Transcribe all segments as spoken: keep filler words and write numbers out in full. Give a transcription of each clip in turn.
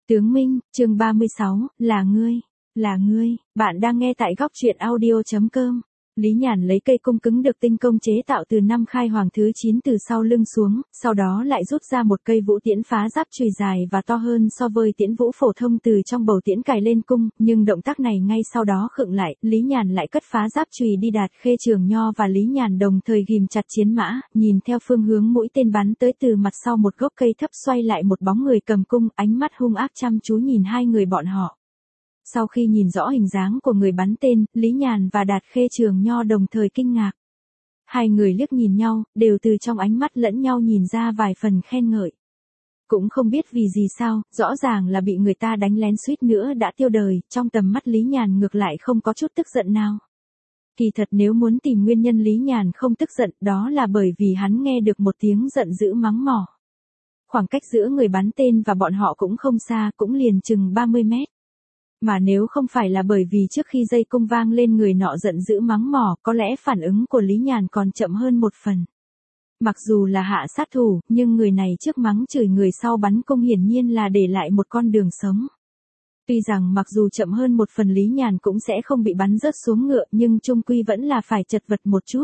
Tướng Minh, chương ba mươi sáu, là ngươi, là ngươi, bạn đang nghe tại góc truyện audio.com. Lý Nhàn lấy cây cung cứng được tinh công chế tạo từ năm khai hoàng thứ chín từ sau lưng xuống, sau đó lại rút ra một cây vũ tiễn phá giáp chùy dài và to hơn so với tiễn vũ phổ thông từ trong bầu tiễn cài lên cung, nhưng động tác này ngay sau đó khựng lại, Lý Nhàn lại cất phá giáp chùy đi Đạt Khê Trường Nho và Lý Nhàn đồng thời ghim chặt chiến mã, nhìn theo phương hướng mũi tên bắn tới từ mặt sau một gốc cây thấp xoay lại một bóng người cầm cung, ánh mắt hung ác chăm chú nhìn hai người bọn họ. Sau khi nhìn rõ hình dáng của người bắn tên, Lý Nhàn và Đạt Khê Trường Nho đồng thời kinh ngạc. Hai người liếc nhìn nhau, đều từ trong ánh mắt lẫn nhau nhìn ra vài phần khen ngợi. Cũng không biết vì gì sao, rõ ràng là bị người ta đánh lén suýt nữa đã tiêu đời, trong tầm mắt Lý Nhàn ngược lại không có chút tức giận nào. Kỳ thật nếu muốn tìm nguyên nhân Lý Nhàn không tức giận, đó là bởi vì hắn nghe được một tiếng giận dữ mắng mỏ. Khoảng cách giữa người bắn tên và bọn họ cũng không xa, cũng liền chừng ba mươi mét. Mà nếu không phải là bởi vì trước khi dây cung vang lên người nọ giận dữ mắng mỏ, có lẽ phản ứng của Lý Nhàn còn chậm hơn một phần. Mặc dù là hạ sát thủ, nhưng người này trước mắng chửi người sau bắn cung hiển nhiên là để lại một con đường sống. Tuy rằng mặc dù chậm hơn một phần Lý Nhàn cũng sẽ không bị bắn rớt xuống ngựa, nhưng chung quy vẫn là phải chật vật một chút.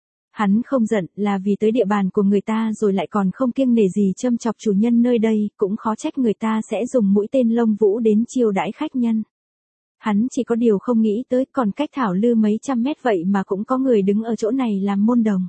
Hắn không giận là vì tới địa bàn của người ta rồi lại còn không kiêng nể gì châm chọc chủ nhân nơi đây, cũng khó trách người ta sẽ dùng mũi tên lông vũ đến chiêu đãi khách nhân. Hắn chỉ có điều không nghĩ tới còn cách Thảo Lư mấy trăm mét vậy mà cũng có người đứng ở chỗ này làm môn đồng.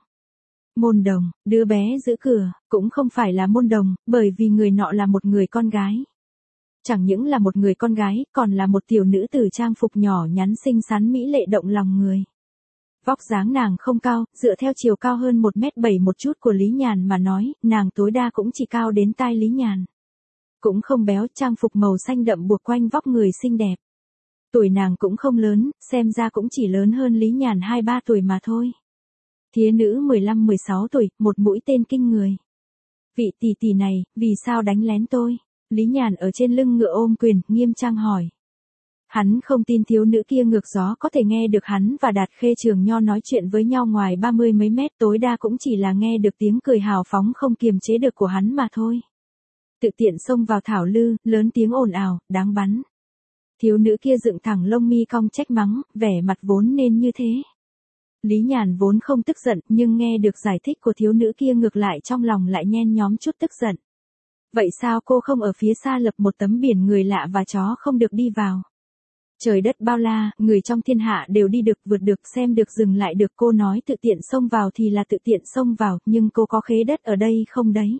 Môn đồng, đứa bé giữ cửa, cũng không phải là môn đồng, bởi vì người nọ là một người con gái. Chẳng những là một người con gái, còn là một tiểu nữ tử trang phục nhỏ nhắn xinh xắn mỹ lệ động lòng người. Vóc dáng nàng không cao, dựa theo chiều cao hơn một mét bảy một chút của Lý Nhàn mà nói, nàng tối đa cũng chỉ cao đến tai Lý Nhàn. Cũng không béo, trang phục màu xanh đậm buộc quanh vóc người xinh đẹp. Tuổi nàng cũng không lớn, xem ra cũng chỉ lớn hơn Lý Nhàn hai ba tuổi mà thôi. Thía nữ mười lăm mười sáu tuổi, một mũi tên kinh người. Vị tỷ tỷ này, vì sao đánh lén tôi? Lý Nhàn ở trên lưng ngựa ôm quyền, nghiêm trang hỏi. Hắn không tin thiếu nữ kia ngược gió có thể nghe được hắn và Đạt Khê Trường Nho nói chuyện với nhau ngoài ba mươi mấy mét, tối đa cũng chỉ là nghe được tiếng cười hào phóng không kiềm chế được của hắn mà thôi. Tự tiện xông vào Thảo Lư, lớn tiếng ồn ào, đáng bắn. Thiếu nữ kia dựng thẳng lông mi cong trách mắng, vẻ mặt vốn nên như thế. Lý Nhàn vốn không tức giận, nhưng nghe được giải thích của thiếu nữ kia ngược lại trong lòng lại nhen nhóm chút tức giận. Vậy sao cô không ở phía xa lập một tấm biển người lạ và chó không được đi vào? Trời đất bao la, người trong thiên hạ đều đi được, vượt được, xem được, dừng lại được, cô nói tự tiện xông vào thì là tự tiện xông vào, nhưng cô có khế đất ở đây không đấy?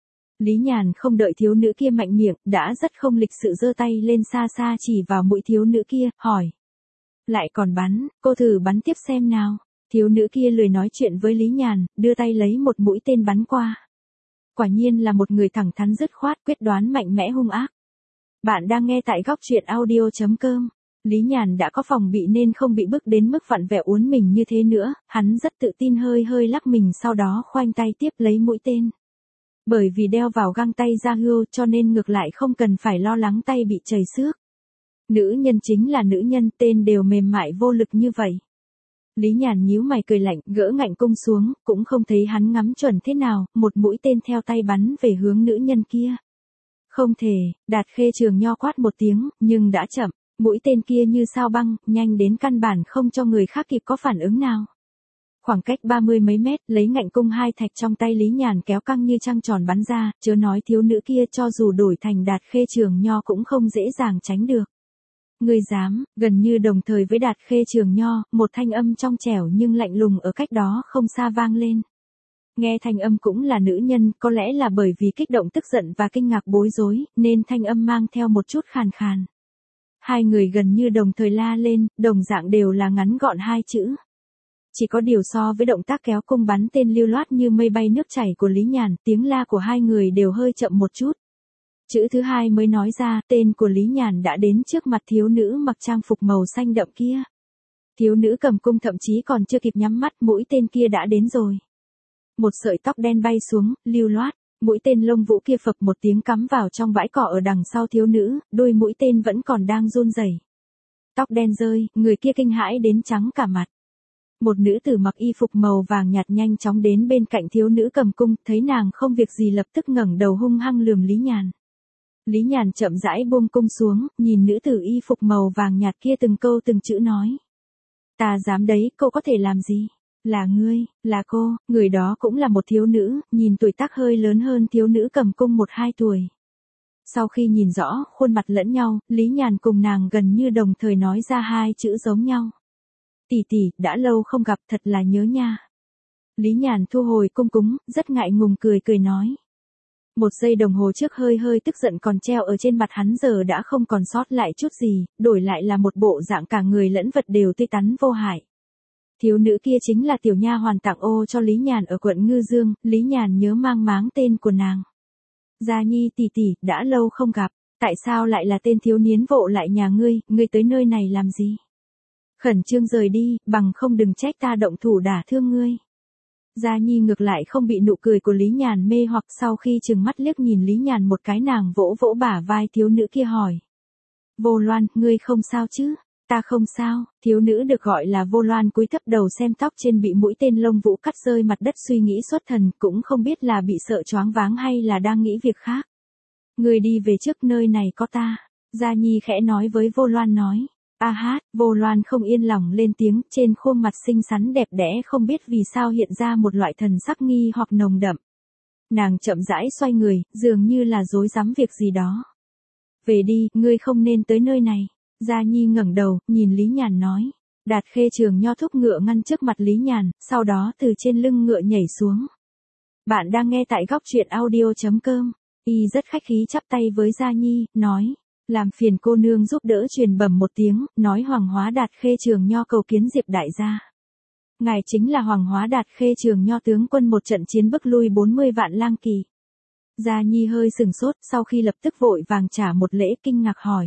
Lý Nhàn không đợi thiếu nữ kia mạnh miệng, đã rất không lịch sự giơ tay lên xa xa chỉ vào mũi thiếu nữ kia, hỏi. Lại còn bắn, cô thử bắn tiếp xem nào. Thiếu nữ kia lười nói chuyện với Lý Nhàn, đưa tay lấy một mũi tên bắn qua. Quả nhiên là một người thẳng thắn dứt khoát, quyết đoán mạnh mẽ hung ác. Bạn đang nghe tại góc truyện audio.com. Lý Nhàn đã có phòng bị nên không bị bức đến mức vặn vẹo uốn mình như thế nữa, hắn rất tự tin hơi hơi lắc mình sau đó khoanh tay tiếp lấy mũi tên. Bởi vì đeo vào găng tay da hươu cho nên ngược lại không cần phải lo lắng tay bị chảy xước. Nữ nhân chính là nữ nhân, tên đều mềm mại vô lực như vậy. Lý Nhàn nhíu mày cười lạnh, gỡ ngạnh cung xuống, cũng không thấy hắn ngắm chuẩn thế nào, một mũi tên theo tay bắn về hướng nữ nhân kia. Không thể, Đạt Khê Trường Nho quát một tiếng, nhưng đã chậm. Mũi tên kia như sao băng, nhanh đến căn bản không cho người khác kịp có phản ứng nào. Khoảng cách ba mươi mấy mét, lấy ngạnh cung hai thạch trong tay Lý Nhàn kéo căng như trăng tròn bắn ra, chớ nói thiếu nữ kia cho dù đổi thành Đạt Khê Trường Nho cũng không dễ dàng tránh được. Ngươi dám, gần như đồng thời với Đạt Khê Trường Nho, một thanh âm trong trẻo nhưng lạnh lùng ở cách đó không xa vang lên. Nghe thanh âm cũng là nữ nhân, có lẽ là bởi vì kích động tức giận và kinh ngạc bối rối, nên thanh âm mang theo một chút khàn khàn. Hai người gần như đồng thời la lên, đồng dạng đều là ngắn gọn hai chữ. Chỉ có điều so với động tác kéo cung bắn tên lưu loát như mây bay nước chảy của Lý Nhàn, tiếng la của hai người đều hơi chậm một chút. Chữ thứ hai mới nói ra, tên của Lý Nhàn đã đến trước mặt thiếu nữ mặc trang phục màu xanh đậm kia. Thiếu nữ cầm cung thậm chí còn chưa kịp nhắm mắt, mũi tên kia đã đến rồi. Một sợi tóc đen bay xuống, lưu loát. Mũi tên lông vũ kia phập một tiếng cắm vào trong bãi cỏ ở đằng sau thiếu nữ, đuôi mũi tên vẫn còn đang run rẩy. Tóc đen rơi, người kia kinh hãi đến trắng cả mặt. Một nữ tử mặc y phục màu vàng nhạt nhanh chóng đến bên cạnh thiếu nữ cầm cung, thấy nàng không việc gì lập tức ngẩng đầu hung hăng lườm Lý Nhàn. Lý Nhàn chậm rãi buông cung xuống, nhìn nữ tử y phục màu vàng nhạt kia từng câu từng chữ nói. Ta dám đấy, cô có thể làm gì? Là ngươi, là cô, người đó cũng là một thiếu nữ, nhìn tuổi tác hơi lớn hơn thiếu nữ cầm cung một hai tuổi. Sau khi nhìn rõ khuôn mặt lẫn nhau, Lý Nhàn cùng nàng gần như đồng thời nói ra hai chữ giống nhau. Tỷ tỷ, đã lâu không gặp, thật là nhớ nha. Lý Nhàn thu hồi cung cúng, rất ngại ngùng cười cười nói. Một giây đồng hồ trước hơi hơi tức giận còn treo ở trên mặt hắn giờ đã không còn sót lại chút gì, đổi lại là một bộ dạng cả người lẫn vật đều tươi tắn vô hại. Thiếu nữ kia chính là tiểu nha hoàn tặng ô cho Lý Nhàn ở quận Ngư Dương, Lý Nhàn nhớ mang máng tên của nàng. Gia Nhi tỷ tỷ, đã lâu không gặp, tại sao lại là tên thiếu niên vộ lại nhà ngươi, ngươi tới nơi này làm gì? Khẩn trương rời đi, bằng không đừng trách ta động thủ đả thương ngươi. Gia Nhi ngược lại không bị nụ cười của Lý Nhàn mê hoặc, sau khi trừng mắt liếc nhìn Lý Nhàn một cái, nàng vỗ vỗ bả vai thiếu nữ kia hỏi. Vô Loan, ngươi không sao chứ? Ta không sao. Thiếu nữ được gọi là Vô Loan cúi thấp đầu xem tóc trên bị mũi tên lông vũ cắt rơi mặt đất, suy nghĩ xuất thần, cũng không biết là bị sợ choáng váng hay là đang nghĩ việc khác. Ngươi đi về trước, nơi này có ta. Gia Nhi khẽ nói với Vô Loan nói. A hát, Vô Loan không yên lòng lên tiếng, trên khuôn mặt xinh xắn đẹp đẽ không biết vì sao hiện ra một loại thần sắc nghi hoặc nồng đậm. Nàng chậm rãi xoay người, dường như là rối rắm việc gì đó. Về đi, ngươi không nên tới nơi này. Gia Nhi ngẩng đầu, nhìn Lý Nhàn nói. Đạt Khê Trường Nho thúc ngựa ngăn trước mặt Lý Nhàn, sau đó từ trên lưng ngựa nhảy xuống. Bạn đang nghe tại góc truyện audio chấm com. Y rất khách khí chắp tay với Gia Nhi, nói. Làm phiền cô nương giúp đỡ truyền bẩm một tiếng, nói Hoàng Hóa Đạt Khê Trường Nho cầu kiến Diệp đại gia. Ngài chính là Hoàng Hóa Đạt Khê Trường Nho tướng quân một trận chiến bức lui bốn mươi vạn lang kỳ. Gia Nhi hơi sừng sốt, sau khi lập tức vội vàng trả một lễ, kinh ngạc hỏi.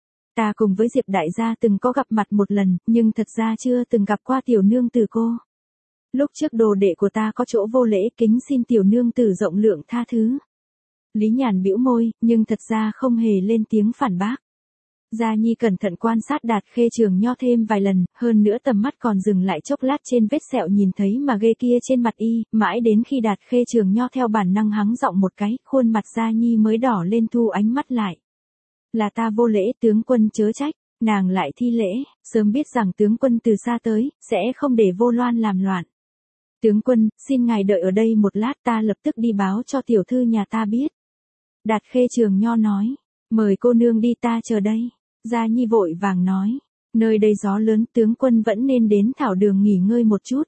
Ta cùng với Diệp đại gia từng có gặp mặt một lần, nhưng thật ra chưa từng gặp qua tiểu nương tử cô. Lúc trước đồ đệ của ta có chỗ vô lễ, kính xin tiểu nương tử rộng lượng tha thứ. Lý Nhàn bĩu môi, nhưng thật ra không hề lên tiếng phản bác. Gia Nhi cẩn thận quan sát Đạt Khê Trường Nho thêm vài lần, hơn nữa tầm mắt còn dừng lại chốc lát trên vết sẹo nhìn thấy mà ghê kia trên mặt y, mãi đến khi Đạt Khê Trường Nho theo bản năng hắng giọng một cái, khuôn mặt Gia Nhi mới đỏ lên, thu ánh mắt lại. Là ta vô lễ, tướng quân chớ trách. Nàng lại thi lễ, sớm biết rằng tướng quân từ xa tới, sẽ không để Vô Loan làm loạn. Tướng quân, xin ngài đợi ở đây một lát, ta lập tức đi báo cho tiểu thư nhà ta biết. Đạt Khê Trường Nho nói, mời cô nương đi, ta chờ đây. Gia Nhi vội vàng nói, nơi đây gió lớn, tướng quân vẫn nên đến thảo đường nghỉ ngơi một chút.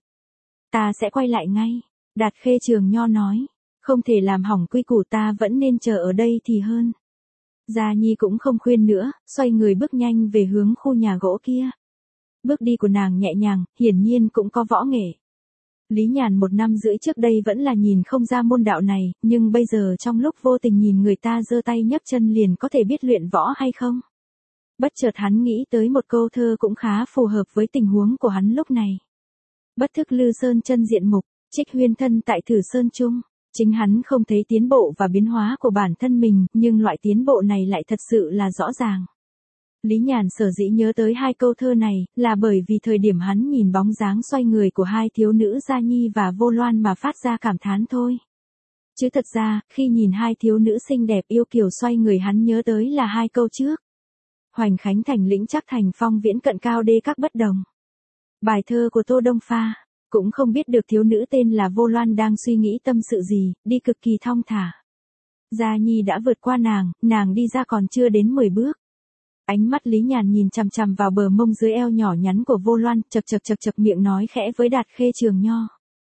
Ta sẽ quay lại ngay. Đạt Khê Trường Nho nói, không thể làm hỏng quy củ, ta vẫn nên chờ ở đây thì hơn. Gia Nhi cũng không khuyên nữa, xoay người bước nhanh về hướng khu nhà gỗ kia. Bước đi của nàng nhẹ nhàng, hiển nhiên cũng có võ nghệ. Lý Nhàn một năm rưỡi trước đây vẫn là nhìn không ra môn đạo này, nhưng bây giờ trong lúc vô tình nhìn người ta giơ tay nhấc chân liền có thể biết luyện võ hay không. Bất chợt hắn nghĩ tới một câu thơ cũng khá phù hợp với tình huống của hắn lúc này. Bất thức Lư Sơn chân diện mục, trích huyên thân tại Thử Sơn Trung. Chính hắn không thấy tiến bộ và biến hóa của bản thân mình, nhưng loại tiến bộ này lại thật sự là rõ ràng. Lý Nhàn sở dĩ nhớ tới hai câu thơ này, là bởi vì thời điểm hắn nhìn bóng dáng xoay người của hai thiếu nữ Gia Nhi và Vô Loan mà phát ra cảm thán thôi. Chứ thật ra, khi nhìn hai thiếu nữ xinh đẹp yêu kiều xoay người, hắn nhớ tới là hai câu trước. Hoành khánh thành lĩnh chắc thành phong viễn cận cao đê các bất đồng. Bài thơ của Tô Đông Pha. Cũng không biết được thiếu nữ tên là Vô Loan đang suy nghĩ tâm sự gì, đi cực kỳ thong thả. Gia Nhi đã vượt qua nàng, nàng đi ra còn chưa đến mười bước. Ánh mắt Lý Nhàn nhìn chằm chằm vào bờ mông dưới eo nhỏ nhắn của Vô Loan, chật chật chật chật miệng nói khẽ với Đạt Khê Trường Nho.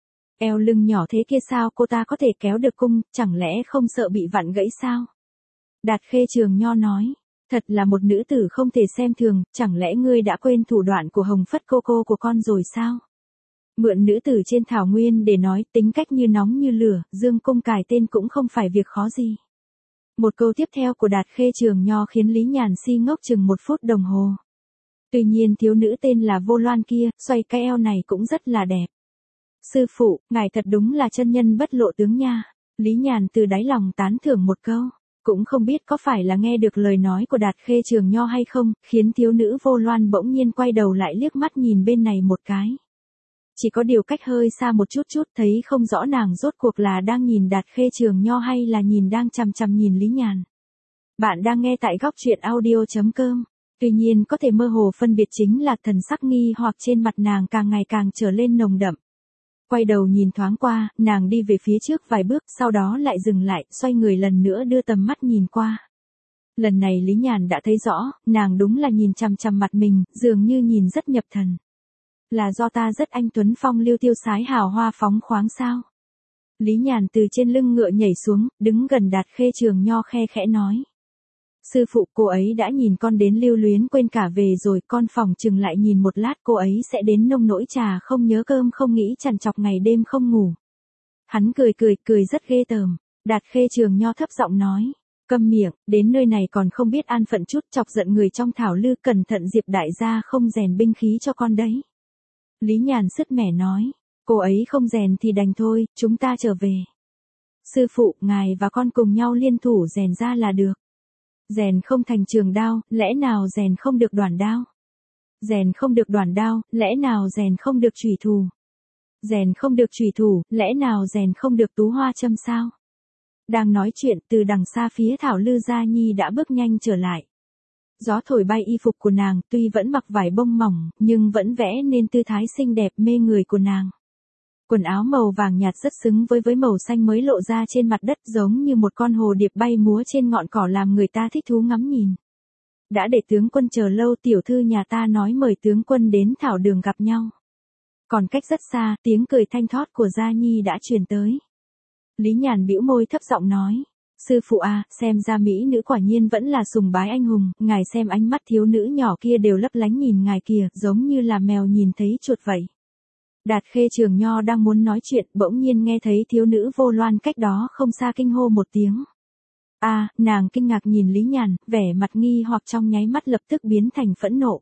Eo lưng nhỏ thế kia sao cô ta có thể kéo được cung, chẳng lẽ không sợ bị vặn gãy sao? Đạt Khê Trường Nho nói, thật là một nữ tử không thể xem thường, chẳng lẽ ngươi đã quên thủ đoạn của Hồng Phất cô cô của con rồi sao? Mượn nữ tử trên thảo nguyên để nói, tính cách như nóng như lửa, dương cung cài tên cũng không phải việc khó gì. Một câu tiếp theo của Đạt Khê Trường Nho khiến Lý Nhàn si ngốc chừng một phút đồng hồ. Tuy nhiên thiếu nữ tên là Vô Loan kia, xoay cái eo này cũng rất là đẹp. Sư phụ, ngài thật đúng là chân nhân bất lộ tướng nha. Lý Nhàn từ đáy lòng tán thưởng một câu. Cũng không biết có phải là nghe được lời nói của Đạt Khê Trường Nho hay không, khiến thiếu nữ Vô Loan bỗng nhiên quay đầu lại liếc mắt nhìn bên này một cái. Chỉ có điều cách hơi xa một chút chút, thấy không rõ nàng rốt cuộc là đang nhìn Đạt Khê Trường Nho hay là nhìn đang chằm chằm nhìn Lý Nhàn. Bạn đang nghe tại góc truyện audio.com. Tuy nhiên có thể mơ hồ phân biệt chính là thần sắc nghi hoặc trên mặt nàng càng ngày càng trở lên nồng đậm. Quay đầu nhìn thoáng qua, nàng đi về phía trước vài bước, sau đó lại dừng lại, xoay người lần nữa đưa tầm mắt nhìn qua. Lần này Lý Nhàn đã thấy rõ, nàng đúng là nhìn chằm chằm mặt mình, dường như nhìn rất nhập thần. Là do ta rất anh tuấn phong lưu tiêu sái hào hoa phóng khoáng sao? Lý Nhàn từ trên lưng ngựa nhảy xuống, đứng gần Đạt Khê Trường Nho khe khẽ nói. Sư phụ, cô ấy đã nhìn con đến lưu luyến quên cả về rồi, con phòng chừng lại nhìn một lát cô ấy sẽ đến nông nỗi trà không nhớ cơm không nghĩ trằn trọc ngày đêm không ngủ. Hắn cười cười, cười rất ghê tởm. Đạt Khê Trường Nho thấp giọng nói. Câm miệng, đến nơi này còn không biết an phận chút, chọc giận người trong thảo lư, cẩn thận Diệp đại gia không rèn binh khí cho con đấy. Lý Nhàn sứt mẻ nói. Cô ấy không rèn thì đành thôi, chúng ta trở về. Sư phụ, ngài và con cùng nhau liên thủ rèn ra là được. Rèn không thành trường đao, lẽ nào rèn không được đoản đao? Rèn không được đoản đao, lẽ nào rèn không được chủy thủ? Rèn không được chủy thủ, lẽ nào rèn không được tú hoa châm sao? Đang nói chuyện, từ đằng xa phía Thảo Lư Gia Nhi đã bước nhanh trở lại. Gió thổi bay y phục của nàng, tuy vẫn mặc vải bông mỏng, nhưng vẫn vẽ nên tư thái xinh đẹp mê người của nàng. Quần áo màu vàng nhạt rất xứng với với màu xanh mới lộ ra trên mặt đất, giống như một con hồ điệp bay múa trên ngọn cỏ làm người ta thích thú ngắm nhìn. Đã để tướng quân chờ lâu, tiểu thư nhà ta nói mời tướng quân đến thảo đường gặp nhau. Còn cách rất xa, tiếng cười thanh thoát của Gia Nhi đã truyền tới. Lý Nhàn bĩu môi thấp giọng nói. Sư phụ à, xem ra mỹ nữ quả nhiên vẫn là sùng bái anh hùng, ngài xem ánh mắt thiếu nữ nhỏ kia đều lấp lánh nhìn ngài kìa, giống như là mèo nhìn thấy chuột vậy. Đạt Khê Trường Nho đang muốn nói chuyện, bỗng nhiên nghe thấy thiếu nữ Vô Loan cách đó không xa kinh hô một tiếng. A, à, nàng kinh ngạc nhìn Lý Nhàn, vẻ mặt nghi hoặc trong nháy mắt lập tức biến thành phẫn nộ.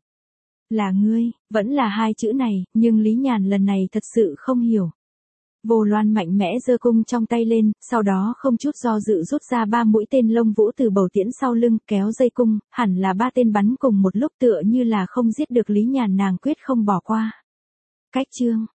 Là ngươi, vẫn là hai chữ này, nhưng Lý Nhàn lần này thật sự không hiểu. Vô Loan mạnh mẽ giơ cung trong tay lên, sau đó không chút do dự rút ra ba mũi tên lông vũ từ bầu tiễn sau lưng, kéo dây cung, hẳn là ba tên bắn cùng một lúc, tựa như là không giết được Lý Nhàn nàng quyết không bỏ qua. Cách chương